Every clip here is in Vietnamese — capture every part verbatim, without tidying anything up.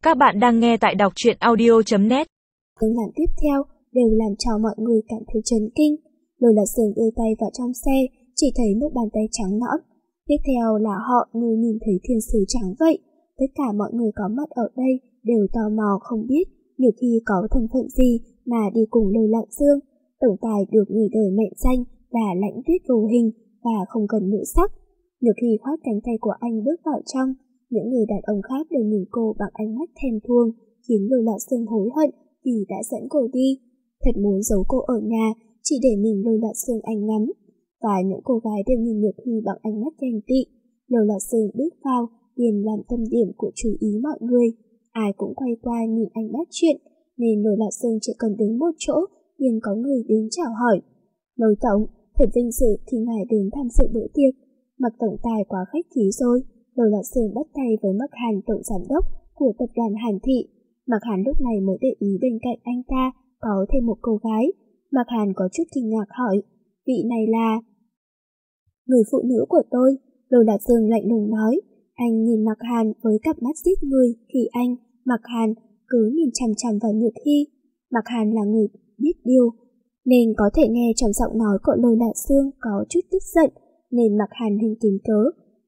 Các bạn đang nghe tại đọc truyện audio chấm net. Những làm tiếp theo đều làm cho mọi người cảm thấy chấn kinh. Lôi Lạc Dương đưa tay vào trong xe, chỉ thấy một bàn tay trắng nõn. Tiếp theo là họ như nhìn thấy thiên sứ trắng vậy. Tất cả mọi người có mặt ở đây đều tò mò không biết nhiều khi có thân phận gì mà đi cùng Lôi Lạc Dương. Tổng tài được người đời mệnh danh là Lãnh Tuyết vô hình và không cần nữ sắc. Nhiều khi khoác cánh tay của anh bước vào trong, những người đàn ông khác đều nhìn cô bằng ánh mắt thèm thuồng, khiến Lôi Lạc Dương hối hận vì đã dẫn cô đi. Thật muốn giấu cô ở nhà, chỉ để mình Lôi Lạc Dương anh ngắm. Và những cô gái đều nhìn Nhược Hy bằng ánh mắt ghen tị. Lôi Lạc Dương bước vào, liền làm tâm điểm của chú ý mọi người. Ai cũng quay qua nhìn anh bắt chuyện, nên Lôi Lạc Dương chỉ cần đứng một chỗ, liền có người đến chào hỏi. Lôi tổng, thật vinh dự khi ngài đến tham dự bữa tiệc. Mặc tổng tài quá khách khí rồi. Lôi Lạc Dương bắt tay với Mạc Hàn, tổng giám đốc của tập đoàn Hàn Thị. Mạc Hàn lúc này mới để ý bên cạnh anh ta có thêm một cô gái. Mạc Hàn có chút kinh ngạc hỏi, vị này là người phụ nữ của tôi. Lôi Lạc Dương lạnh lùng nói. Anh nhìn Mạc Hàn với cặp mắt giết người khi anh, Mạc Hàn, cứ nhìn chằm chằm vào Nhược Hy. Mạc Hàn là người biết điều, nên có thể nghe trong giọng nói của Lôi Lạc Dương có chút tức giận, nên Mạc Hàn hình kín cớ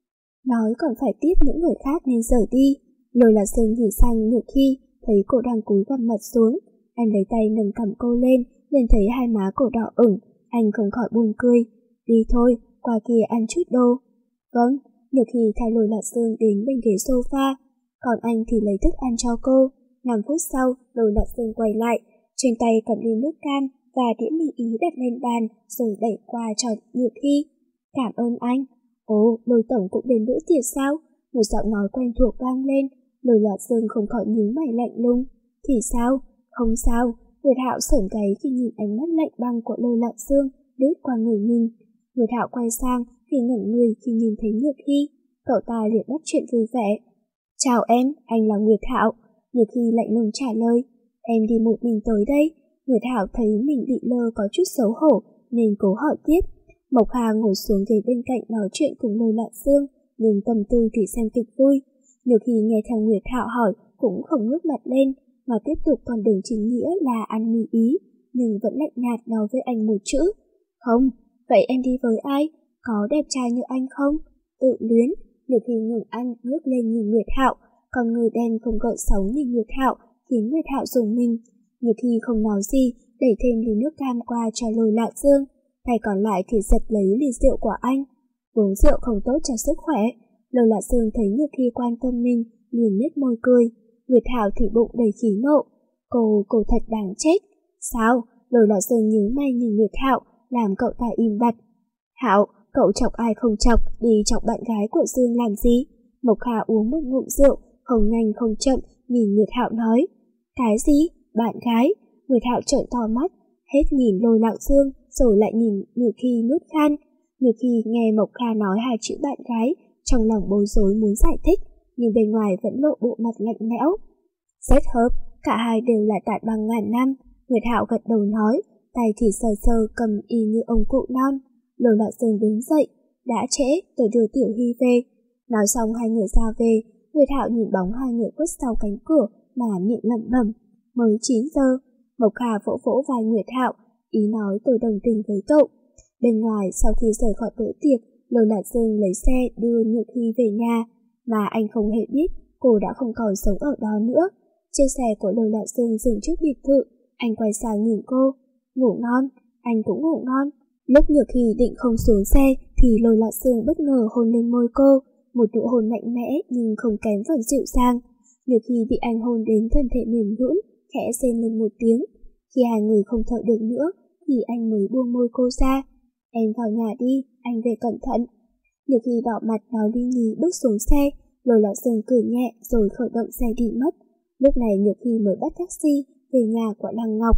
nói còn phải tiếp những người khác nên rời đi. Lôi Lạc Dương nhìn sang Nhược Hy, thấy cô đang cúi gằm mặt xuống. Anh lấy tay nâng cằm cô lên, liền thấy hai má cô đỏ ửng. Anh không khỏi buồn cười. Đi thôi, qua kia ăn chút đồ. Vâng. Nhược Hy thay Lôi Lạc Dương đến bên ghế sofa, còn anh thì lấy thức ăn cho cô. Năm phút sau, Lôi Lạc Dương quay lại, trên tay cầm ly nước cam và đĩa mì ý đặt lên bàn rồi đẩy qua cho Nhược Hy. Cảm ơn anh. Ồ, Lôi tổng cũng đến bữa tiệc sao? Một giọng nói quen thuộc vang lên. Lôi Lạc Dương không khỏi nhíu mày lạnh lùng. Thì sao? Không sao. Nguyệt Hạo sởn gáy khi nhìn ánh mắt lạnh băng của Lôi Lạc Dương lướt qua người mình. Nguyệt Hạo quay sang thì ngẩn người khi nhìn thấy Nhược Hy. Cậu ta liền bắt chuyện vui vẻ. Chào em, anh là Nguyệt Hạo. Nhược Hy lạnh lùng trả lời. Em đi một mình tới đây. Nguyệt Hạo thấy mình bị lơ có chút xấu hổ nên cố hỏi tiếp. Mộc Hà ngồi xuống ghế bên cạnh nói chuyện cùng Lôi Lạc Dương, nhưng tâm tư thì xem kịch vui. Nhược Hy nghe theo Nguyệt Hạo hỏi cũng không ngước mặt lên, mà tiếp tục con đường chính nghĩa là ăn mì ý, nhưng vẫn lạnh nhạt nói với anh một chữ. Không, vậy em đi với ai? Có đẹp trai như anh không? Tự luyến. Nhược Hy ngừng ăn ngước lên nhìn Nguyệt Hạo, còn người đen không gợn sóng nhìn Nguyệt Hạo khiến Nguyệt Hạo rùng mình. Nhược Hy không nói gì, đẩy thêm ly nước cam qua cho Lôi Lạc Dương. Tay còn lại thì giật lấy ly rượu của anh. Uống rượu không tốt cho sức khỏe. Lôi Lạc Dương thấy Nhược Hy quan tâm mình, liền nhếch môi cười. Nguyệt Hạo thì bụng đầy khí nộ. Cô, cô thật đáng chết. Sao? Lôi Lạc Dương nhíu mày nhìn Nguyệt Hạo, làm cậu ta im bặt. Hạo, cậu chọc ai không chọc, đi chọc bạn gái của Dương làm gì? Mộc Hà uống một ngụm rượu, không nhanh không chậm, nhìn Nguyệt Hạo nói. Cái gì? Bạn gái? Nguyệt Hạo trợn to mắt, hết nhìn Lôi Lạc Dương, rồi lại nhìn Nhược Hy nuốt khan. Nhược Hy nghe Mộc Hà nói hai chữ bạn gái, trong lòng bối rối muốn giải thích, nhưng bên ngoài vẫn lộ bộ mặt lạnh lẽo. Rất hợp, cả hai đều là tạt bằng ngàn năm. Nguyệt Hạo gật đầu nói, tay thì sờ sờ cầm y như ông cụ non. Lôi Lạc Dương đứng dậy, đã trễ, tôi đưa Tiểu Hy về. Nói xong hai người ra về, Nguyệt Hạo nhìn bóng hai người khuất sau cánh cửa mà miệng lẩm bẩm. Mới chín giờ. Mộc Hà vỗ vỗ vai Nguyệt Hạo, ý nói tôi đồng tình với cậu. Bên ngoài, sau khi rời khỏi bữa tiệc, Lôi Lạc Dương lấy xe đưa Nhược Hy về nhà, mà anh không hề biết cô đã không còn sống ở đó nữa. Chiếc xe của Lôi Lạc Dương dừng trước biệt thự, anh quay sang nhìn cô. Ngủ ngon, anh cũng ngủ ngon. Lúc Nhược Hy định không xuống xe thì Lôi Lạc Dương bất ngờ hôn lên môi cô, một nụ hôn mạnh mẽ nhưng không kém phần dịu dàng. Nhược Hy bị anh hôn đến thân thể mềm nhũn, khẽ rên lên một tiếng. Khi hai người không thở được nữa thì anh mới buông môi cô ra. Em vào nhà đi, anh về cẩn thận. Nhược Hy đỏ mặt nói lý nhí bước xuống xe. Lôi Lạc Dương cười nhẹ rồi khởi động xe đi mất. Lúc này Nhược Hy mới bắt taxi về nhà của Lăng Ngọc.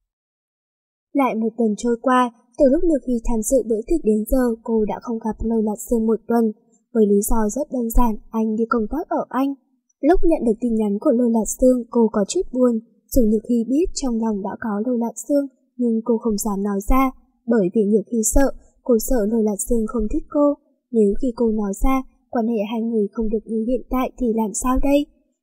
Lại một tuần trôi qua, từ lúc Nhược Hy tham dự bữa tiệc đến giờ cô đã không gặp Lôi Lạc Dương một tuần. Với lý do rất đơn giản, anh đi công tác ở Anh. Lúc nhận được tin nhắn của Lôi Lạc Dương, cô có chút buồn. Dù Nhược Hy biết trong lòng đã có Lôi Lạc Dương, nhưng cô không dám nói ra, bởi vì Nhược Hy sợ, cô sợ Lôi Lạc Dương không thích cô. Nếu khi cô nói ra, quan hệ hai người không được như hiện tại thì làm sao đây?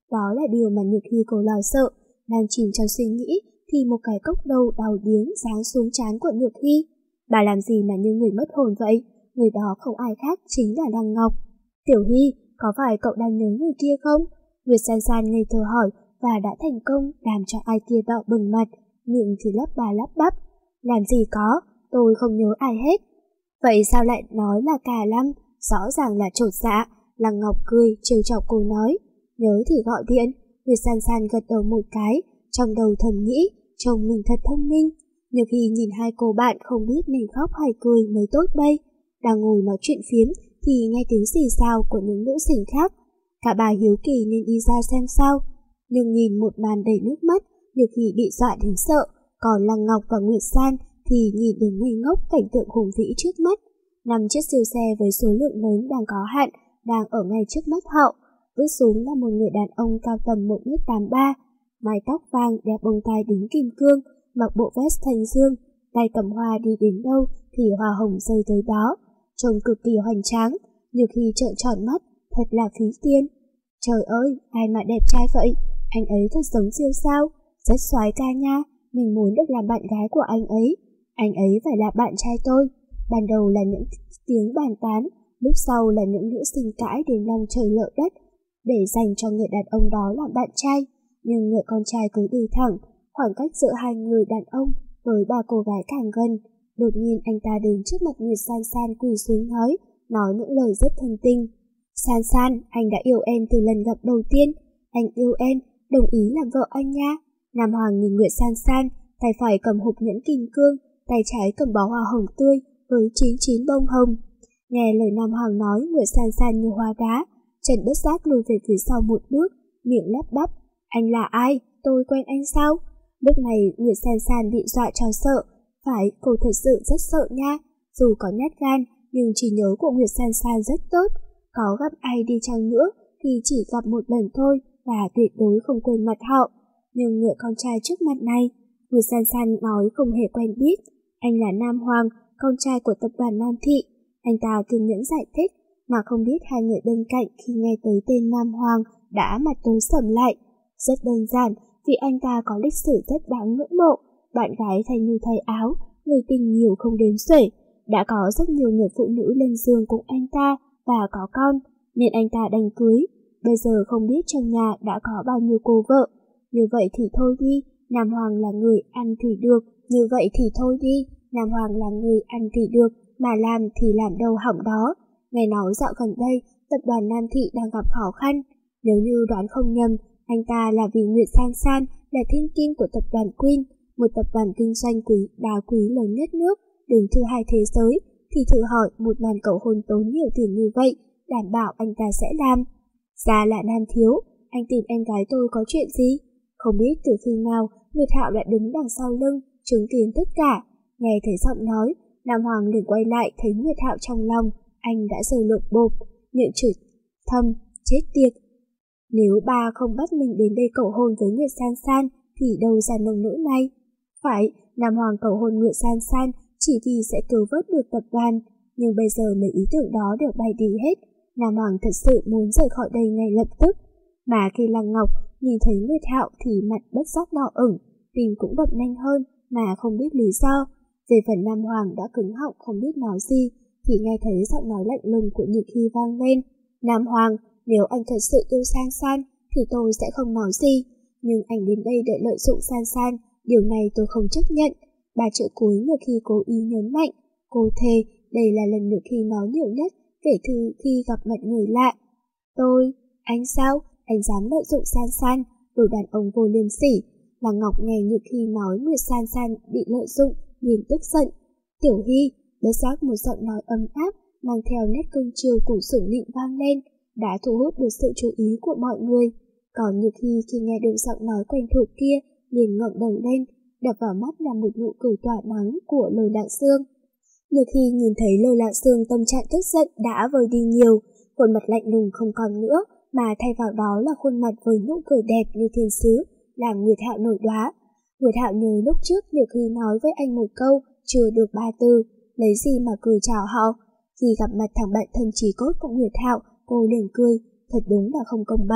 Đó là điều mà Nhược Hy cô lo sợ. Đang chìm trong suy nghĩ thì một cái cốc đầu đau điếng giáng xuống trán của Nhược Hy. Bà làm gì mà như người mất hồn vậy? Người đó không ai khác chính là Lăng Ngọc. Tiểu Hy, có phải cậu đang nhớ người kia không? Nguyệt San San ngây thơ hỏi và đã thành công làm cho ai kia đỏ bừng mặt, miệng thì lắp bà lắp bắp. Làm gì có, tôi không nhớ ai hết. Vậy sao lại nói là Cả Lăng? Rõ ràng là chột dạ. Lăng Ngọc cười trêu chọc cô nói. Nhớ thì gọi điện. Nguyệt San San gật đầu một cái, trong đầu thầm nghĩ, chồng mình thật thông minh. Nhược Hy nhìn hai cô bạn không biết nên khóc hay cười mới tốt đây. Đang ngồi nói chuyện phiếm thì nghe tiếng xì xào của những nữ sinh khác. Cả bà hiếu kỳ nên đi ra xem sao. Nhưng nhìn một màn đầy nước mắt, Nhược Hy bị dọa đến sợ. Còn Lăng Ngọc và Nguyệt San thì nhìn đến ngây ngốc cảnh tượng hùng vĩ trước mắt. Năm chiếc siêu xe với số lượng lớn đang có hạn đang ở ngay trước mắt họ. Bước xuống là một người đàn ông cao tầm một mét tám mươi ba, mái tóc vàng đeo bông tai đính kim cương, mặc bộ vest thanh dương, tay cầm hoa đi đến đâu thì hoa hồng rơi tới đó, trông cực kỳ hoành tráng. Nhược Hy trợn tròn mắt, thật là phí tiền. Trời ơi, ai mà đẹp trai vậy? Anh ấy thật giống siêu sao, rất soái ca nha, mình muốn được làm bạn gái của anh ấy. Anh ấy phải là bạn trai tôi. Ban đầu là những tiếng bàn tán, lúc sau là những nữ sinh cãi đến lòng trời lở đất để dành cho người đàn ông đó làm bạn trai. Nhưng người con trai cứ đi thẳng, khoảng cách giữa hai người đàn ông với ba cô gái càng gần. Đột nhiên anh ta đến trước mặt Nguyệt San San quỳ xuống nói, nói những lời rất thân tình. San San, anh đã yêu em từ lần gặp đầu tiên. Anh yêu em, đồng ý làm vợ anh nha. Nam Hoàng nhìn Nguyệt San San, tay phải cầm hộp nhẫn kim cương, tay trái cầm bó hoa hồng tươi với chín mươi chín bông hồng. Nghe lời Nam Hoàng nói, Nguyệt San San như hóa đá, Trần bất giác lùi về phía sau một bước, miệng lắp bắp. Anh là ai? Tôi quen anh sao? Lúc này Nguyệt San San bị dọa cho sợ. Phải, cô thật sự rất sợ nha. Dù có nhát gan, nhưng trí nhớ của Nguyệt San San rất tốt. Có gặp ai đi chăng nữa thì chỉ gặp một lần thôi và tuyệt đối không quên mặt họ. Nhưng người con trai trước mặt này, Nguyệt San San nói không hề quen biết. Anh là Nam Hoàng, con trai của tập đoàn Nam Thị. Anh ta kiên nhẫn giải thích, mà không biết hai người bên cạnh khi nghe tới tên Nam Hoàng đã mặt tối sầm lại. Rất đơn giản, vì anh ta có lịch sử rất đáng ngưỡng mộ, bạn gái thay như thay áo, người tình nhiều không đếm xuể, đã có rất nhiều người phụ nữ lên giường cùng anh ta và có con, nên anh ta đành cưới. Bây giờ không biết trong nhà đã có bao nhiêu cô vợ. Như vậy thì thôi đi, Nam Hoàng là người ăn thì được, như vậy thì thôi đi, Nam Hoàng là người ăn thì được, mà làm thì làm đâu hỏng đó. Nghe nói dạo gần đây, tập đoàn Nam Thị đang gặp khó khăn. Nếu như đoán không nhầm, anh ta là vì Nguyệt San San là thiên kim của tập đoàn Queen, một tập đoàn kinh doanh quý đá quý lớn nhất nước, đứng thứ hai thế giới, thì thử hỏi một màn cầu hôn tốn nhiều tiền như vậy, đảm bảo anh ta sẽ làm. Ra là Nam thiếu, anh tìm em gái tôi có chuyện gì? Không biết từ khi nào Nguyệt Hạo đã đứng đằng sau lưng, chứng kiến tất cả. Nghe thấy giọng nói, Nam Hoàng liền quay lại thấy Nguyệt Hạo trong lòng, anh đã rời lột bộp, miệng chửi thầm, chết tiệt. Nếu ba không bắt mình đến đây cầu hôn với Nguyệt San San thì đâu ra nông nỗi này. Phải, Nam Hoàng cầu hôn Nguyệt San San chỉ vì sẽ cứu vớt được tập đoàn, nhưng bây giờ mấy ý tưởng đó đều bay đi hết. Nam Hoàng thật sự muốn rời khỏi đây ngay lập tức. Mà khi Lăng Ngọc nhìn thấy Nguyệt Hạo thì mặt bất giác đỏ ửng, tim cũng đập nhanh hơn mà không biết lý do. Về phần Nam Hoàng đã cứng họng không biết nói gì, thì nghe thấy giọng nói lạnh lùng của Nhược Hy vang lên. Nam Hoàng, nếu anh thật sự yêu San San thì tôi sẽ không nói gì, nhưng anh đến đây để lợi dụng San San, điều này tôi không chấp nhận. Ba chữ cuối Nhược Hy cố ý nhấn mạnh. Cô thề đây là lần Nhược Hy nói nhiều nhất kể từ khi gặp mặt người lạ. Tôi, anh sao? Anh dám lợi dụng San San, đồ đàn ông vô liêm sỉ. Lăng Ngọc nghe Nhược Hy nói Nguyệt San San bị lợi dụng, liền tức giận. Tiểu Hy, bất giác một giọng nói ấm áp mang theo nét cương chiều của Sủng Nịnh vang lên, đã thu hút được sự chú ý của mọi người. Còn Nhược Hy khi nghe được giọng nói quen thuộc kia liền ngẩng đầu lên, đập vào mắt là một nụ cười tỏa nắng của Lôi Lạng Sương. Nhược Hy nhìn thấy Lôi Lạng Sương tâm trạng tức giận đã vơi đi nhiều, khuôn mặt lạnh lùng không còn nữa, mà thay vào đó là khuôn mặt với nụ cười đẹp như thiên sứ, làm Nguyệt Hạo nổi đoá. Nguyệt Hạo nhớ lúc trước Nhược Hy nói với anh một câu chưa được ba từ, lấy gì mà cười chào họ. Khi gặp mặt thằng bạn thân chí cốt của Nguyệt Hạo, cô liền cười, thật đúng là không công bằng.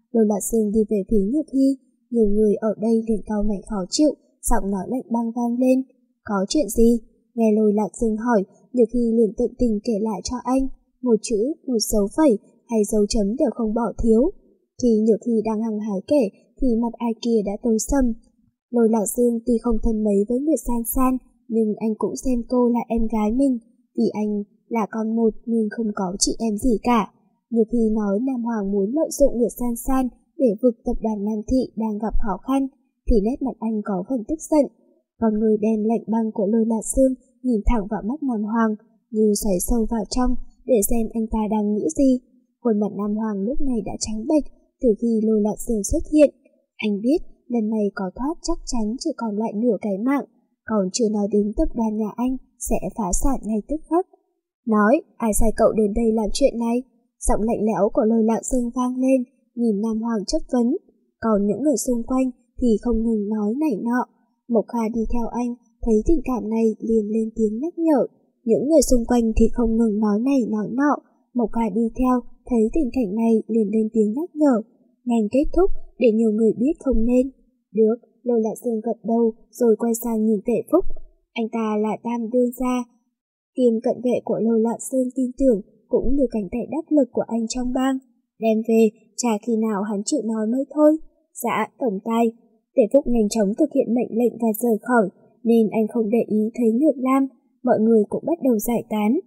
Lôi Lạc Dương đi về phía Nhược Hy, nhiều người ở đây liền cau mày khó chịu, giọng nói lạnh băng vang lên. Có chuyện gì? Nghe Lôi Lạc Dương hỏi, Nhược Hy liền tận tình kể lại cho anh, một chữ, một dấu phẩy hay dấu chấm đều không bỏ thiếu. Khi Nhược Hy đang hăng hái kể thì mặt ai kia đã tối sầm. Lôi Lạc Dương tuy không thân mấy với Nguyệt San San, nhưng anh cũng xem cô là em gái mình, vì anh là con một nên không có chị em gì cả. Nhược Hy nói Nam Hoàng muốn lợi dụng Nguyệt San San để vực tập đoàn Nam Thị đang gặp khó khăn, thì nét mặt anh có phần tức giận. Con người đen lạnh băng của Lôi Lạc Dương nhìn thẳng vào mắt Nam Hoàng, như xoáy sâu vào trong để xem anh ta đang nghĩ gì. Khuôn mặt Nam Hoàng lúc này đã trắng bệch từ khi Lôi Lạc Dương xuất hiện. Anh biết lần này có thoát chắc chắn chỉ còn lại nửa cái mạng, còn chưa nói đến tập đoàn nhà anh sẽ phá sản ngay tức khắc. Nói, ai sai cậu đến đây làm chuyện này? Giọng lạnh lẽo của Lôi Lạc Dương vang lên, nhìn Nam Hoàng chất vấn. Còn những người xung quanh thì không ngừng nói nảy nọ. Mộc Kha đi theo anh, thấy tình cảm này liền lên tiếng nhắc nhở. Những người xung quanh thì không ngừng nói này nói nọ. Mộc Kha đi theo, thấy tình cảnh này liền lên tiếng nhắc nhở. Nhanh kết thúc để nhiều người biết không nên. Được, Lôi Lạc Dương gật đầu rồi quay sang nhìn Tể Phúc. Anh ta là tam đương gia, kiêm cận vệ của Lôi Lạc Dương tin tưởng, cũng như cánh tay đắc lực của anh trong bang. Đem về, chả khi nào hắn chịu nói mới thôi. Dạ, tổng tài. Tể Phúc nhanh chóng thực hiện mệnh lệnh và rời khỏi, nên anh không để ý thấy Nhược Lam, mọi người cũng bắt đầu giải tán.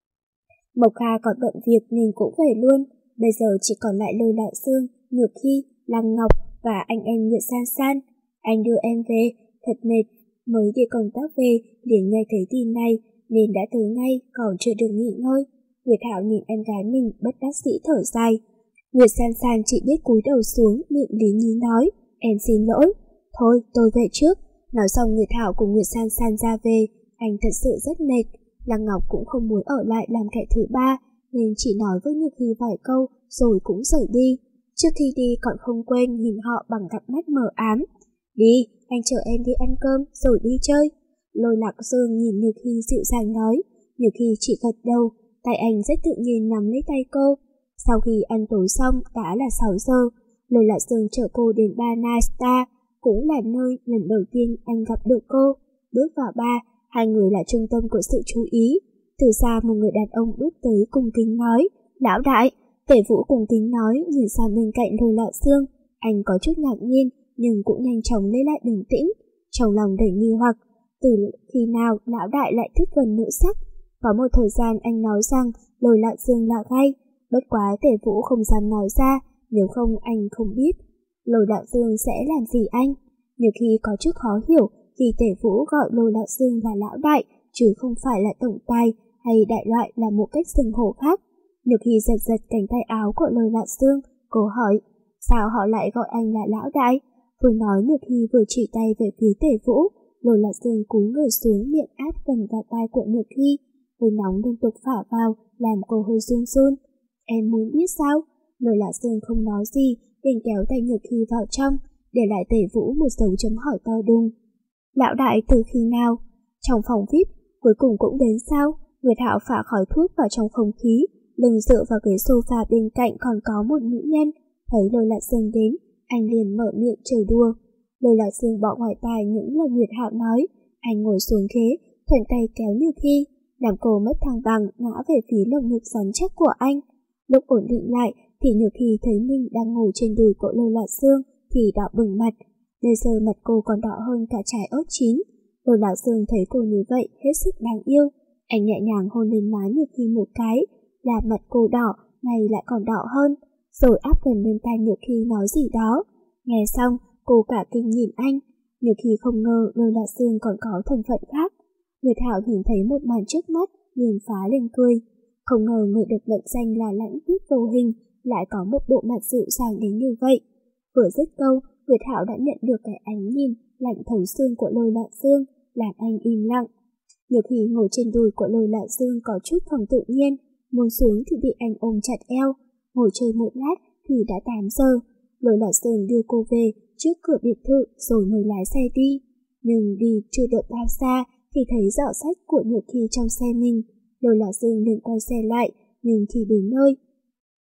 Mộc Kha còn bận việc nên cũng về luôn, bây giờ chỉ còn lại Lôi Lạc Dương, Nhược Hy, Lăng Ngọc và anh em Nguyệt San San. Anh đưa em về, thật mệt, mới đi công tác về, liền nghe thấy tin này, nên đã tới ngay, còn chưa được nghỉ ngơi. Nguyệt Hạo nhìn em gái mình bất đắc dĩ thở dài. Nguyệt San San chỉ biết cúi đầu xuống, miệng lý nhí nói, em xin lỗi, thôi tôi về trước. Nói xong Nguyệt Hạo cùng Nguyệt San San ra về, anh thật sự rất mệt. Lăng Ngọc cũng không muốn ở lại làm kẻ thứ ba, nên chỉ nói với Nhược Hy vài câu rồi cũng rời đi. Trước khi đi còn không quên nhìn họ bằng cặp mắt mờ ám. Đi, anh chở em đi ăn cơm rồi đi chơi. Lôi Lạc Dương nhìn Nhược Hy dịu dàng nói. Nhược Hy chỉ gật đầu, tay anh rất tự nhiên nắm lấy tay cô. Sau khi ăn tối xong đã là sáu giờ, Lôi Lạc Dương chở cô đến bar Night Star, cũng là nơi lần đầu tiên anh gặp được cô. Bước vào bar, hai người là trung tâm của sự chú ý. Từ xa một người đàn ông bước tới cung kính nói, lão đại. Tể Vũ cung kính nói, nhìn sang bên cạnh Lôi Lạc Dương. Anh có chút ngạc nhiên, nhưng cũng nhanh chóng lấy lại bình tĩnh, trong lòng đầy nghi hoặc. Từ khi nào lão đại lại thích gần nữ sắc? Có một thời gian anh nói rằng Lôi Lạc Dương là gay, bất quá Tể Vũ không dám nói ra, nếu không anh không biết Lôi Lạc Dương sẽ làm gì anh. Nhiều khi có chút khó hiểu khi Tể Vũ gọi Lôi Lạc Dương là lão đại, chứ không phải là tổng tài hay đại loại là một cách xưng hô khác. Nhược Hy giật giật cánh tay áo của Lôi Lạc Dương, cô hỏi, sao họ lại gọi anh là lão đại? Vừa nói Nhược Hy vừa chỉ tay về phía Tể Vũ. Lôi Lạc Dương cúi người xuống, miệng áp gần vào tai của Nhược Hy, hơi nóng liên tục phả vào, làm cô hơi run run. Em muốn biết sao? Lôi Lạc Dương không nói gì, liền kéo tay Nhược Hy vào trong, để lại Tể Vũ một dấu chấm hỏi to đùng. Lão đại từ khi nào? Trong phòng vi ai pi, cuối cùng cũng đến sao? Nguyệt Hạo phả khói thuốc vào trong không khí, lưng dựa vào ghế sofa bên cạnh còn có một nữ nhân. Thấy Lôi Lạc Dương đến, anh liền mở miệng trêu đùa. Lôi Lạc Dương bỏ ngoài tai những lời Nguyệt Hạo nói, anh ngồi xuống ghế, thuận tay kéo Nhược Hy, làm cô mất thăng bằng ngã về phía lồng ngực rắn chắc của anh. Lúc ổn định lại thì Nhược Hy thấy mình đang ngồi trên đùi của Lôi Lạc Dương thì đỏ bừng mặt. Bây giờ mặt cô còn đỏ hơn cả trái ớt chín. Lôi Lạc Dương thấy cô như vậy hết sức đáng yêu. Anh nhẹ nhàng hôn lên má Nhược Hy một cái, làm mặt cô đỏ này lại còn đỏ hơn, rồi áp gần lên tai Nhược Hy nói gì đó. Nghe xong, cô cả kinh nhìn anh. Nhược Hy không ngờ Lôi Lạc Dương còn có thân phận khác. Nguyệt Hạo nhìn thấy một màn trước mắt, liền phá lên cười. Không ngờ người được mệnh danh là Lãnh Tuyết vô hình lại có một bộ mặt dịu dàng đến như vậy. Vừa dứt câu, Nguyệt Hạo đã nhận được cái ánh nhìn lạnh thấu xương của Lôi Lạc Dương, làm anh im lặng. Nhược Hy ngồi trên đùi của Lôi Lạc Dương có chút không tự nhiên, muốn xuống thì bị anh ôm chặt eo. Ngồi chơi một lát thì đã tám giờ. Lôi Lạc Dương đưa cô về trước cửa biệt thự rồi mới lái xe đi. Nhưng đi chưa được bao xa thì thấy giỏ sách của Nhược Hy trong xe mình. Lôi Lạc Dương liền quay xe lại, nhưng khi đến nơi,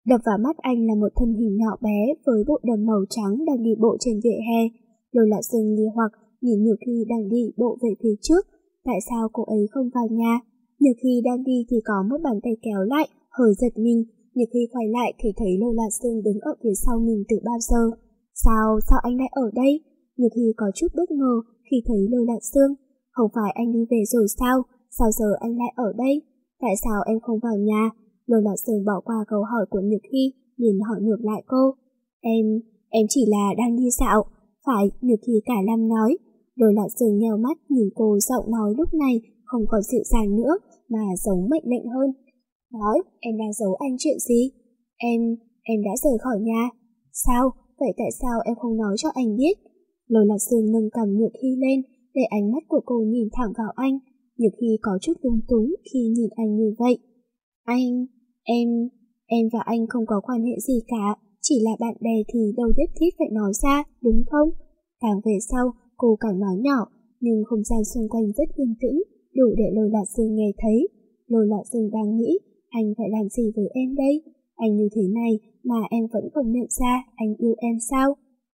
Đập vào mắt anh là một thân hình nhỏ bé với bộ đầm màu trắng đang đi bộ trên vỉa hè. Lôi Lạc Dương nghi hoặc nhìn Nhược Hy đang đi bộ về phía trước. Tại sao cô ấy không vào nhà? Nhược Hy đang đi thì có một bàn tay kéo lại, hơi giật mình. Nhược Hy quay lại thì thấy Lôi Lạc Dương đứng ở phía sau mình từ bao giờ. Sao, sao anh lại ở đây? Nhược Hy có chút bất ngờ khi thấy Lôi Lạc Dương. Không phải anh đi về rồi sao? Sao giờ anh lại ở đây? Tại sao em không vào nhà? Lôi Lạc Dương bỏ qua câu hỏi của Nhược Hy, liền hỏi ngược lại cô. Em, em chỉ là đang đi dạo. Phải, Nhược Hy cả lâm nói. Lôi Lạc Dương nheo mắt nhìn cô, giọng nói lúc này không còn dịu dàng nữa mà giống mệnh lệnh hơn. Nói, em đang giấu anh chuyện gì? Em, em đã rời khỏi nhà. Sao? Vậy tại sao em không nói cho anh biết? Lôi Lạc Dương nâng cầm Nhược Hy lên, để ánh mắt của cô nhìn thẳng vào anh. Nhược Hy có chút lung túng khi nhìn anh như vậy. Anh, em, em và anh không có quan hệ gì cả, chỉ là bạn bè thì đâu nhất thiết phải nói ra, đúng không? Càng về sau, cô càng nói nhỏ, nhưng không gian xung quanh rất yên tĩnh, đủ để Lôi Lạc Dương nghe thấy. Lôi Lạc Dương đang nghĩ, anh phải làm gì với em đây? Anh như thế này mà em vẫn không nhận ra anh yêu em sao?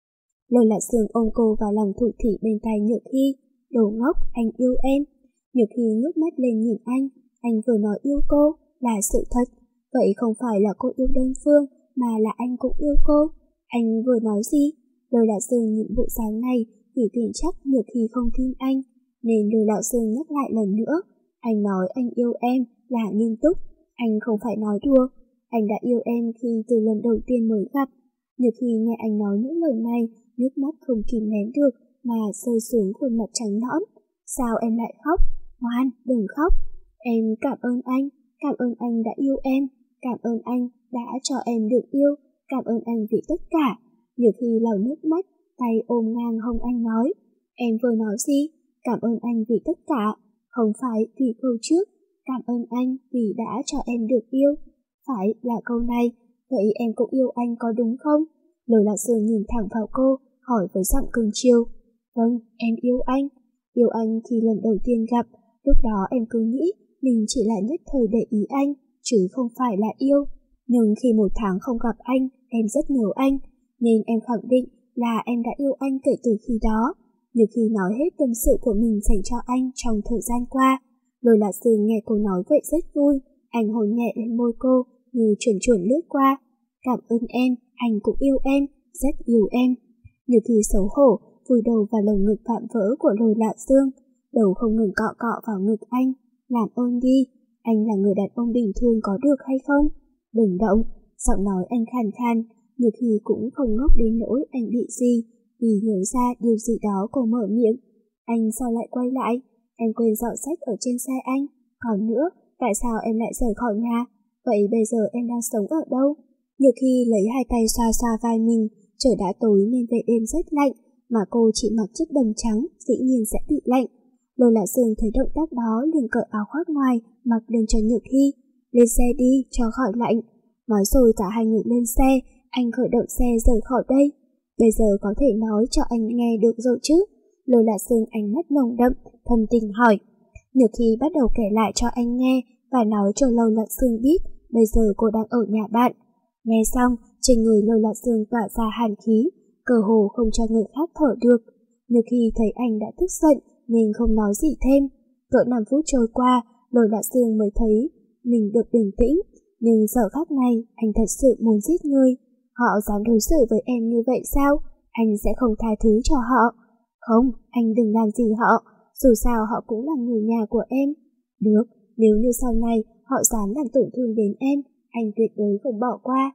Lôi Lạc Dương ôm cô vào lòng thủ thỉ bên tai Nhược Hy. Đồ ngốc, anh yêu em. Nhược Hy ngước mắt lên nhìn anh. Anh vừa nói yêu cô, là sự thật. Vậy không phải là cô yêu đơn phương, mà là anh cũng yêu cô. Anh vừa nói gì? Lôi Lạc Dương nhìn bộ dáng này thì tin chắc Nhược Hy không tin anh, nên Lôi Lạc Dương nhắc lại lần nữa. Anh nói anh yêu em là nghiêm túc, anh không phải nói đùa. Anh đã yêu em khi từ lần đầu tiên mới gặp. Nhược Hy nghe anh nói những lời này, nước mắt không kìm nén được mà rơi xuống khuôn mặt trắng nõn. Sao em lại khóc? Ngoan, đừng khóc. Em cảm ơn anh, cảm ơn anh đã yêu em, cảm ơn anh đã cho em được yêu, cảm ơn anh vì tất cả. Nhược Hy lau nước mắt, tay ôm ngang hông anh nói. Em vừa nói gì? Cảm ơn anh vì tất cả, không phải vì câu trước. Cảm ơn anh vì đã cho em được yêu. Phải là câu này, vậy em cũng yêu anh có đúng không? Lôi Lạc Dương nhìn thẳng vào cô, hỏi với giọng cưng chiều. Vâng, em yêu anh. Yêu anh khi lần đầu tiên gặp, lúc đó em cứ nghĩ mình chỉ là nhất thời để ý anh, chứ không phải là yêu. Nhưng khi một tháng không gặp anh, em rất nhớ anh, nên em khẳng định là em đã yêu anh kể từ khi đó. Như khi nói hết tâm sự của mình dành cho anh trong thời gian qua, Lôi Lạc Dương nghe cô nói vậy rất vui. Anh hôn nhẹ lên môi cô như chuồn chuồn lướt qua. Cảm ơn em, anh cũng yêu em, rất yêu em. Như khi xấu hổ, vùi đầu vào lồng ngực vạm vỡ của Lôi Lạc Dương, đầu không ngừng cọ cọ vào ngực anh. Làm ơn đi, anh là người đàn ông bình thường có được hay không? Đừng động, giọng nói anh khàn khan. Như khi cũng không ngốc đến nỗi anh bị gì, vì nhớ ra điều gì đó cô mở miệng. Anh sao lại quay lại? Em quên dọn sách ở trên xe anh. Còn nữa, tại sao em lại rời khỏi nhà? Vậy bây giờ em đang sống ở đâu? Nhược Hy lấy hai tay xoa xoa vai mình. Trời đã tối nên về đêm rất lạnh, mà cô chỉ mặc chiếc đầm trắng, dĩ nhiên sẽ bị lạnh. Lôi Lạc Dương thấy động tác đó liền cởi áo khoác ngoài, mặc lên cho Nhược Hy. Lên xe đi, cho khỏi lạnh. Nói rồi cả hai người lên xe, anh khởi động xe rời khỏi đây. Bây giờ có thể nói cho anh nghe được rồi chứ? Lôi Lạc Dương ánh mắt nồng đậm, thâm tình hỏi. Nhược Hy bắt đầu kể lại cho anh nghe và nói cho Lôi Lạc Dương biết bây giờ cô đang ở nhà bạn. Nghe xong, trên người Lôi Lạc Dương tỏa ra hàn khí, cơ hồ không cho người khác thở được. Nhược Hy thấy anh đã tức giận nên không nói gì thêm. Cỡ năm phút trôi qua, Lôi Lạc Dương mới thấy mình được bình tĩnh. Nhưng giờ khắc này, anh thật sự muốn giết người. Họ dám đối xử với em như vậy sao? Anh sẽ không tha thứ cho họ. Không, anh đừng làm gì họ. Dù sao họ cũng là người nhà của em. Được, nếu như sau này họ dám làm tổn thương đến em, anh tuyệt đối không bỏ qua.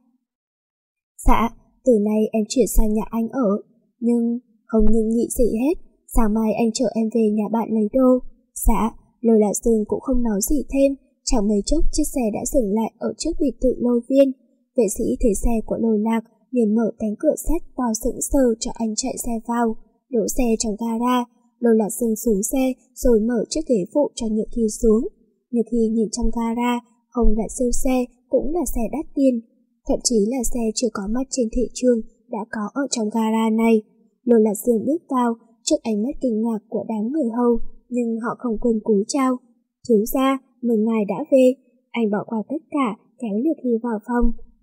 Dạ, từ nay em chuyển sang nhà anh ở. Nhưng không ngừng nghĩ gì hết. Sáng mai anh chở em về nhà bạn lấy đồ. Dạ, Lôi Lạc Dương cũng không nói gì thêm. Chẳng mấy chốc chiếc xe đã dừng lại ở trước biệt thự Lôi Viên. Vệ sĩ thấy xe của Lôi Lạc liền mở cánh cửa sắt to sững sờ cho anh chạy xe vào, đỗ xe trong gara. Lôi Lạc Dương xuống xe rồi mở chiếc ghế phụ cho Nhược Hy xuống. Nhược Hy nhìn trong gara, không là siêu xe cũng là xe đắt tiền, thậm chí là xe chưa có mặt trên thị trường đã có ở trong gara này. Lôi Lạc Dương bước vào trước ánh mắt kinh ngạc của đám người hầu, nhưng họ không quên cúi chào. Thiếu gia, mừng ngài đã về. Anh bỏ qua tất cả, kéo Nhược Hy vào phòng.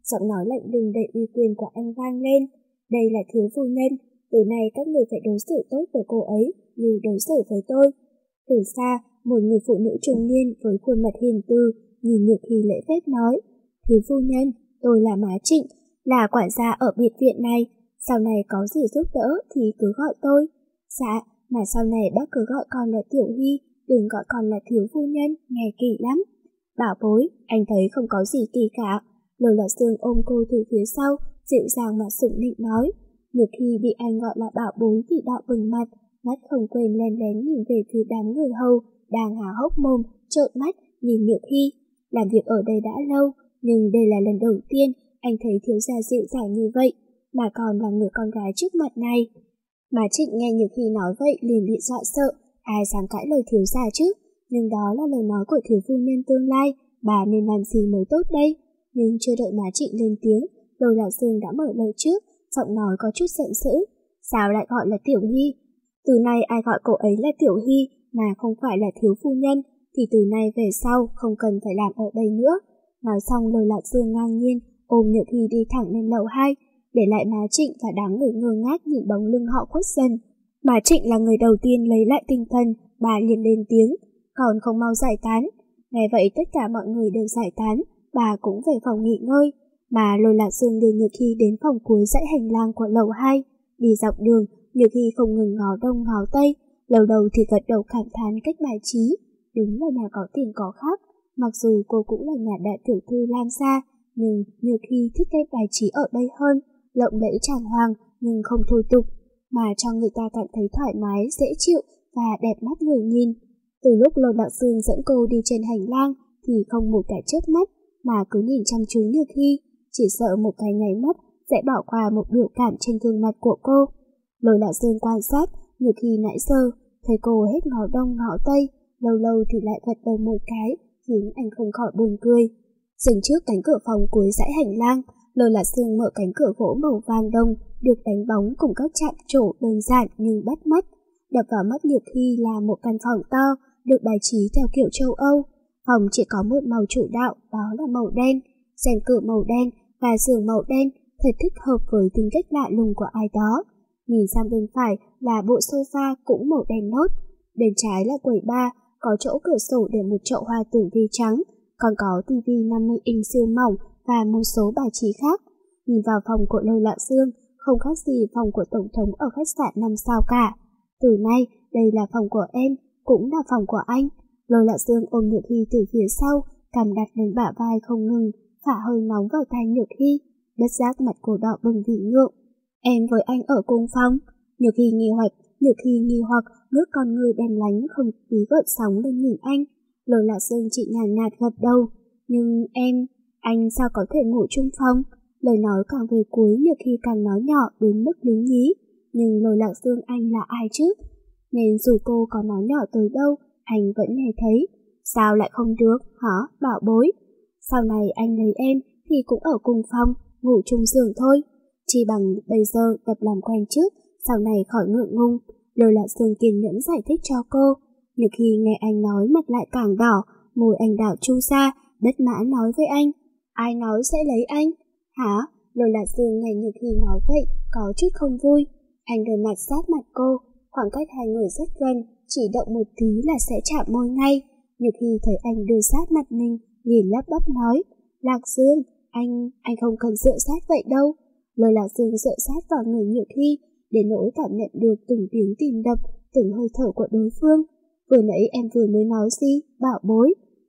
giọng nói lạnh lùng đầy uy quyền của anh vang lên. Đây là thiếu phu nhân, từ nay các người phải đối xử tốt với cô ấy như đối xử với tôi. Từ xa, một người phụ nữ trung niên với khuôn mặt hiền từ nhìn Nhược Hy lễ phép nói: Thiếu phu nhân, tôi là má Trịnh, là quản gia ở biệt viện này, sau này có gì giúp đỡ thì cứ gọi tôi. Dạ, mà sau này bác cứ gọi con là Tiểu Hy, đừng gọi con là thiếu phu nhân, nghe kỳ lắm. Bảo bối, anh thấy không có gì kỳ cả. Lôi Lạc Dương ôm cô từ phía sau, dịu dàng mà sủng nịnh nói. Nhược Hy bị anh gọi là bảo bối thì đỏ bừng mặt, mắt không quên lén lén nhìn về phía đám người hầu đang há hốc mồm trợn mắt nhìn Nhược Hy. Làm việc ở đây đã lâu, nhưng đây là lần đầu tiên anh thấy thiếu gia dịu dàng như vậy, mà còn là người con gái trước mặt này. Mà Trịnh nghe Nhược Hy nói vậy liền bị dọa sợ, ai dám cãi lời thiếu gia chứ? Nhưng đó là lời nói của thiếu phu nhân tương lai, bà nên làm gì mới tốt đây? Nhưng chưa đợi má Trịnh lên tiếng, Lôi Lạc Dương đã mở lời trước, giọng nói có chút giận dữ. Sao lại gọi là Tiểu Hy? Từ nay ai gọi cô ấy là Tiểu Hy mà không phải là thiếu phu nhân, thì từ nay về sau không cần phải làm ở đây nữa. Nói xong, Lôi Lạc Dương ngang nhiên ôm Nhược Hy đi thẳng lên lầu hai, để lại má Trịnh và đám người ngơ ngác nhìn bóng lưng họ khuất dần. Má Trịnh là người đầu tiên lấy lại tinh thần, bà liền lên tiếng, còn không mau giải tán. Nghe vậy tất cả mọi người đều giải tán, bà cũng về phòng nghỉ ngơi, mà Lôi Lạc Dương đưa Nhược Hy đến phòng cuối dãy hành lang của lầu hai. Đi dọc đường, Nhược Hy không ngừng ngó đông ngó tây, lâu đầu thì gật đầu cảm thán cách bài trí. Đúng là nhà có tiền có khác, mặc dù cô cũng là nhà đại tiểu thư Lam gia, nhưng Nhược Hy thích cách bài trí ở đây hơn, lộng lẫy tràng hoàng nhưng không thô tục, mà cho người ta cảm thấy thoải mái, dễ chịu và đẹp mắt người nhìn. Từ lúc Lôi Lạc Dương dẫn cô đi trên hành lang thì không một cái chớp mắt mà cứ nhìn chăm chú Nhược Hy, chỉ sợ một cái nháy mắt sẽ bỏ qua một biểu cảm trên gương mặt của cô. Lôi Lạc Dương quan sát Nhược Hy nãy giờ, thấy cô hết ngó đông ngó tây, lâu lâu thì lại gật đầu một cái, khiến anh không khỏi buồn cười. Dừng trước cánh cửa phòng cuối dãy hành lang, Lôi Lạc Dương mở cánh cửa gỗ màu vàng đồng, được đánh bóng cùng các chạm trổ đơn giản nhưng bắt mắt. Đập vào mắt Nhược Hy là một căn phòng to, được bài trí theo kiểu châu Âu. Phòng chỉ có một màu chủ đạo, đó là màu đen, rèm cửa màu đen và giường màu đen, thật thích hợp với tính cách lạ lùng của ai đó. Nhìn sang bên phải là bộ sofa cũng màu đen nốt, bên trái là quầy bar, có chỗ cửa sổ để một chậu hoa tử vi trắng, còn có tivi năm mươi inch siêu mỏng và một số bài trí khác. Nhìn vào phòng của Lôi Lạc Dương, không khác gì phòng của tổng thống ở khách sạn năm sao cả. Từ nay, đây là phòng của em, cũng là phòng của anh. Lôi Lạc Dương ôm Nhược Hy từ phía sau, cằm đặt lên bả vai không ngừng, phả hơi nóng vào tai Nhược Hy. Bất giác mặt cô đỏ bừng vì ngượng. Em với anh ở cùng phòng. Nhược Hy nghi hoặc, Nhược Hy nghi hoặc ngước con người đen lánh không tí gợn sóng lên nhìn anh. Lôi Lạc Dương chỉ nhàn nhạt gật đầu. Nhưng em, anh sao có thể ngủ chung phòng? Lời nói càng về cuối, Nhược Hy càng nói nhỏ đến mức lý nhí. Nhưng Lôi Lạc Dương anh là ai chứ? Nên dù cô có nói nhỏ tới đâu, anh vẫn nghe thấy. Sao lại không được, hả, bảo bối? Sau này anh lấy em thì cũng ở cùng phòng, ngủ chung giường thôi. Chỉ bằng bây giờ tập làm quen trước, sau này khỏi ngượng ngung. Lôi Lạc Dương kiên nhẫn giải thích cho cô. Nhược Hy nghe anh nói mặt lại càng đỏ, môi anh đảo chu ra, bất mãn nói với anh. Ai nói sẽ lấy anh? Hả? Lôi Lạc Dương nghe Nhược Hy nói vậy, có chút không vui. Anh đưa mặt sát mặt cô, khoảng cách hai người rất gần, chỉ động một tí là sẽ chạm môi ngay. Nhược Hy thấy anh đưa sát mặt mình, liền lắp bắp nói. Lạc Dương, anh, anh không cần dựa sát vậy đâu. Lôi Lạc Dương dựa sát vào người Nhược Hy, để nỗi cảm nhận được từng tiếng tim đập, từng hơi thở của đối phương. Vừa nãy em vừa mới nói gì, bảo bối?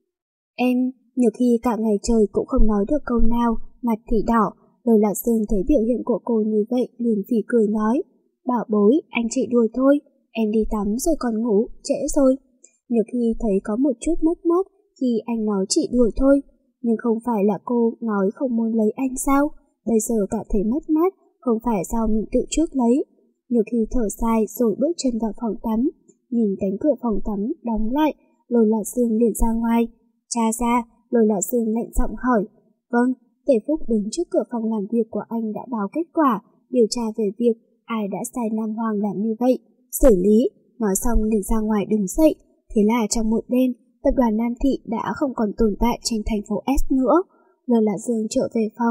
Em, Nhược Hy cả ngày trời cũng không nói được câu nào, mặt thì đỏ. Lôi Lạc Dương thấy biểu hiện của cô như vậy, liền phì cười nói. Bảo bối, anh chị đùa thôi, em đi tắm rồi còn ngủ, trễ rồi. Nhược Hy thấy có một chút mất mát khi anh nói chị đùa thôi, nhưng không phải là cô nói không muốn lấy anh sao? Bây giờ cảm thấy mất mát, không phải do mình tự chuốc lấy. Nhược Hy thở dài rồi bước chân vào phòng tắm, nhìn cánh cửa phòng tắm đóng lại, Lôi Lạc Dương liền ra ngoài. Cha ra, Lôi Lạc Dương lạnh giọng hỏi. Vâng, Tề Phúc đứng trước cửa phòng làm việc của anh đã báo kết quả, điều tra về việc ai đã sai Nam Hoàng làm như vậy, xử lý. Nói xong liền ra ngoài đứng dậy. Thế là trong một đêm, tập đoàn Nam Thị đã không còn tồn tại trên thành phố S nữa. Lôi Lạc Dương trở về phòng,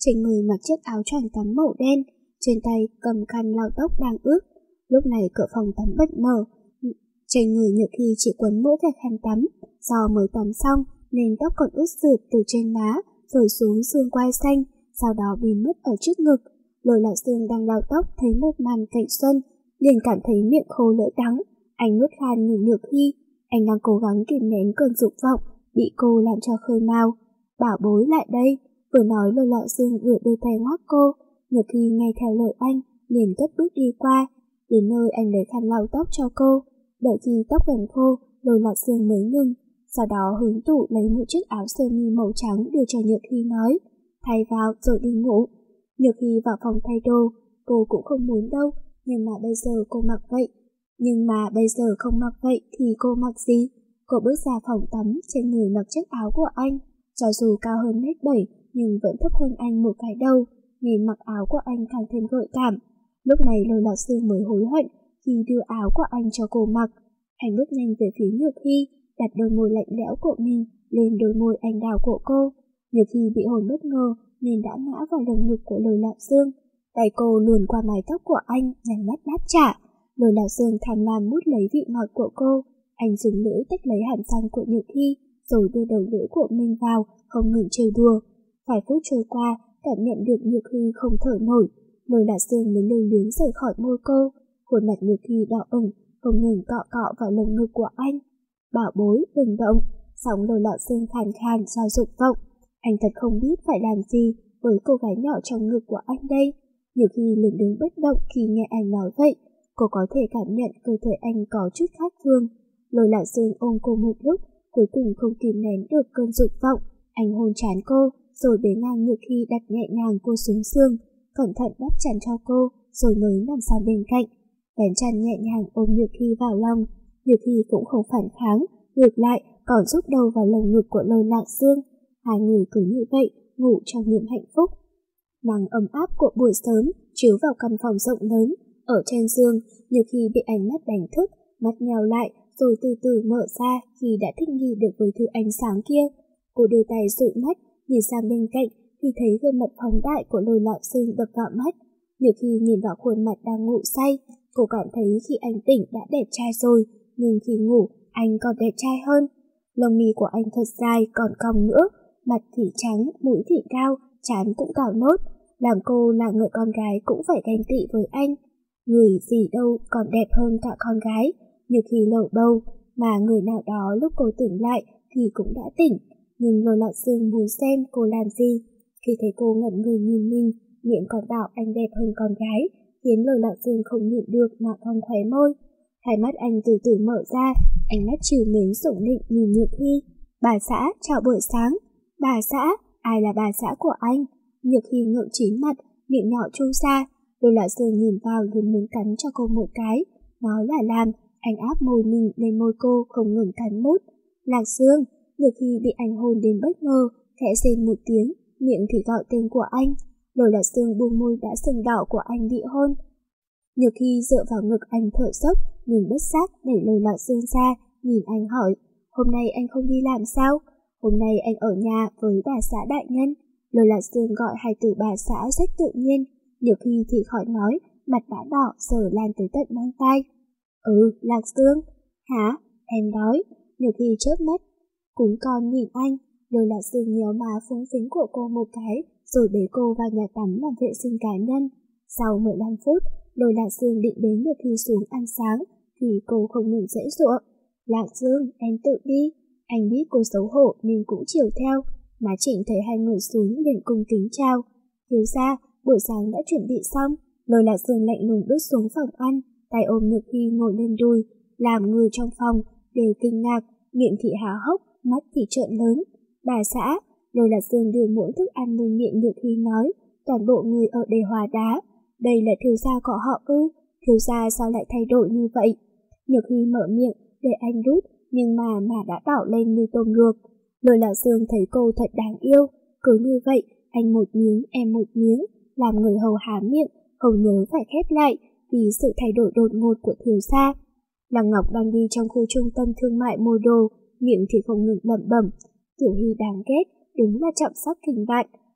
trên người mặc chiếc áo choàng tắm màu đen, trên tay cầm khăn lau tóc đang ướt. Lúc này cửa phòng tắm bật mở, trên người Nhược Hy chỉ quấn mỗi cái khăn tắm, do mới tắm xong nên tóc còn ướt rượt từ trên má rồi xuống xương quai xanh, sau đó bị mất ở trước ngực. Lôi Lạc Dương đang lau tóc thấy một màn cảnh xuân, liền cảm thấy miệng khô lưỡi đắng. Anh nuốt khan nhìn Nhược Hy, anh đang cố gắng kìm nén cơn dục vọng, bị cô làm cho khơi mào. Bảo bối lại đây. Vừa nói Lôi Lạc Dương vừa đưa tay ngoắc cô. Nhược Hy nghe theo lời anh, liền cất bước đi qua. Đến nơi anh lấy khăn lau tóc cho cô. Đợi khi tóc gần khô, Lôi Lạc Dương mới ngừng. Sau đó hướng tủ lấy một chiếc áo sơ mi màu trắng đưa cho Nhược Hy nói, thay vào rồi đi ngủ. Nhược Hy vào phòng thay đồ, cô cũng không muốn đâu, nhưng mà bây giờ cô mặc vậy. Nhưng mà bây giờ không mặc vậy thì cô mặc gì? Cô bước ra phòng tắm, trên người mặc chiếc áo của anh. Cho dù cao hơn mét bảy nhưng vẫn thấp hơn anh một cái đầu, nên mặc áo của anh càng thêm gợi cảm. Lúc này Lôi Lạc Dương mới hối hận khi đưa áo của anh cho cô mặc. Anh bước nhanh về phía Nhược Hy, đặt đôi môi lạnh lẽo của mình lên đôi môi anh đào của cô. Nhược Hy bị hồn bất ngờ nên đã ngã vào lồng ngực của Lôi Lạc Dương. Tay cô luồn qua mái tóc của anh, nhắm mắt đáp trả. Lôi Lạc Dương tham lam mút lấy vị ngọt của cô. Anh dùng lưỡi tách lấy hàm răng của Nhược Hy, rồi đưa đầu lưỡi của mình vào, không ngừng trêu đùa. Vài phút trôi qua, cảm nhận được Nhược Hy không thở nổi, Lôi Lạc Dương mới lưu luyến rời khỏi môi cô. Khuôn mặt Nhược Hy đỏ ửng, không ngừng cọ cọ vào lồng ngực của anh. Bảo bối, đừng động. Giọng Lôi Lạc Dương khàn khàn do dục vọng. Anh thật không biết phải làm gì với cô gái nhỏ trong ngực của anh đây. Nhược Hy liền đứng bất động khi nghe anh nói vậy. Cô có thể cảm nhận cơ thể anh có chút khác thường. Lôi Lạc Dương ôm cô một lúc, cuối cùng không kìm nén được cơn dục vọng. Anh hôn trán cô, rồi bế ngang Nhược Hy đặt nhẹ nhàng cô xuống giường, cẩn thận đắp chăn cho cô, rồi mới nằm sang bên cạnh. Vén chăn nhẹ nhàng ôm Nhược Hy vào lòng. Nhược Hy cũng không phản kháng, ngược lại còn rút đầu vào lồng ngực của Lôi Lạc Dương. Hai người cứ như vậy ngủ trong niềm hạnh phúc. Nắng ấm áp của buổi sớm chiếu vào căn phòng rộng lớn. Ở trên giường, Nhược Hy bị ánh mắt đánh thức, mắt nheo lại rồi từ từ mở ra khi đã thích nghi được với thứ ánh sáng kia. Cô đưa tay dụi mắt, nhìn sang bên cạnh thì thấy gương mặt phóng đại của Lôi Lạc Dương đập vào mắt. Nhược Hy nhìn vào khuôn mặt đang ngủ say, cô cảm thấy khi anh tỉnh đã đẹp trai rồi, nhưng khi ngủ anh còn đẹp trai hơn. Lông mi của anh thật dài còn cong nữa, mặt thì trắng, mũi thì cao, trán cũng cao nốt, làm cô là người con gái cũng phải ganh tị với anh. Người gì đâu còn đẹp hơn cả con gái. Nhược Hy lầu bầu, mà người nào đó lúc cô tỉnh lại thì cũng đã tỉnh, nhưng Lôi Lạc Dương muốn xem cô làm gì. Khi thấy cô ngẩn người nhìn mình, miệng còn bảo anh đẹp hơn con gái, khiến Lôi Lạc Dương không nhịn được mà cong khóe môi. Hai mắt anh từ từ mở ra, ánh mắt trìu mến sủng nịnh nhìn Nhược Hy. Bà xã, chào buổi sáng. Bà xã, ai là bà xã của anh? Nhược Hy ngượng chín mặt, miệng nhỏ chu ra. Lôi Lạc Dương nhìn vào liền muốn cắn cho cô một cái. Nói là làm, anh áp môi mình lên môi cô không ngừng cắn mút. Lạc Dương. Nhược Hy bị anh hôn đến bất ngờ, khẽ rên một tiếng, miệng thì gọi tên của anh. Lôi Lạc Dương buông môi đã sưng đỏ của anh bị hôn. Nhược Hy dựa vào ngực anh thở dốc, nhưng bất giác đẩy Lôi Lạc Dương ra, nhìn anh hỏi, hôm nay anh không đi làm sao? Hôm nay anh ở nhà với bà xã đại nhân. Lôi Lạc Dương gọi hai từ bà xã rất tự nhiên. Nhược Hy thì khỏi nói, mặt đã đỏ giờ lan tới tận mang tai. Ừ, Lạc Dương. Hả? Em đói. Nhược Hy chớp mắt. Cún con nhìn anh. Lôi Lạc Dương nhéo má phúng phính của cô một cái, rồi bế cô vào nhà tắm làm vệ sinh cá nhân. Sau mười lăm phút, Lôi Lạc Dương định bế Nhược Hy xuống ăn sáng, thì cô không ngừng giãy giụa. Lạc Dương, em tự đi. Anh biết cô xấu hổ nên cũng chiều theo. Má Trịnh thấy hai người xuống liền cung kính chào. Thiếu gia, buổi sáng đã chuẩn bị xong. Lôi Lạc Dương lạnh lùng bước xuống phòng ăn, tay ôm Nhược Hy ngồi lên đùi, làm người trong phòng đều kinh ngạc, miệng thì há hốc, mắt thì trợn lớn. Bà xã. Lôi Lạc Dương đưa muỗng thức ăn lên miệng Nhược Hy nói, toàn bộ người ở đây hóa đá. Đây là thiếu gia của họ ư? Thiếu gia sao lại thay đổi như vậy? Nhược Hy mở miệng để anh đút, nhưng mà mà đã đảo lên như tôm luộc. Lôi Lạc Dương thấy cô thật đáng yêu, cứ như vậy, anh một miếng em một miếng, làm người hầu há miệng, không nhớ phải khép lại vì sự thay đổi đột ngột của thiếu gia. Lăng Ngọc đang đi trong khu trung tâm thương mại mua đồ, miệng thì không ngừng lẩm bẩm. Tiểu Hy đáng ghét, đúng là chậm sắc kinh vạn.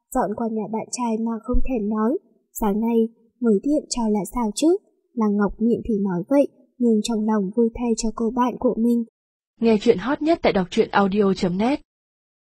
dọn qua nhà bạn trai mà không thèm nói. Sáng nay mới điện cho là sao chứ? Lăng Ngọc miệng thì nói vậy, nhưng trong lòng vui thay cho cô bạn của mình. Nghe chuyện hot nhất tại đọc truyện audio chấm net.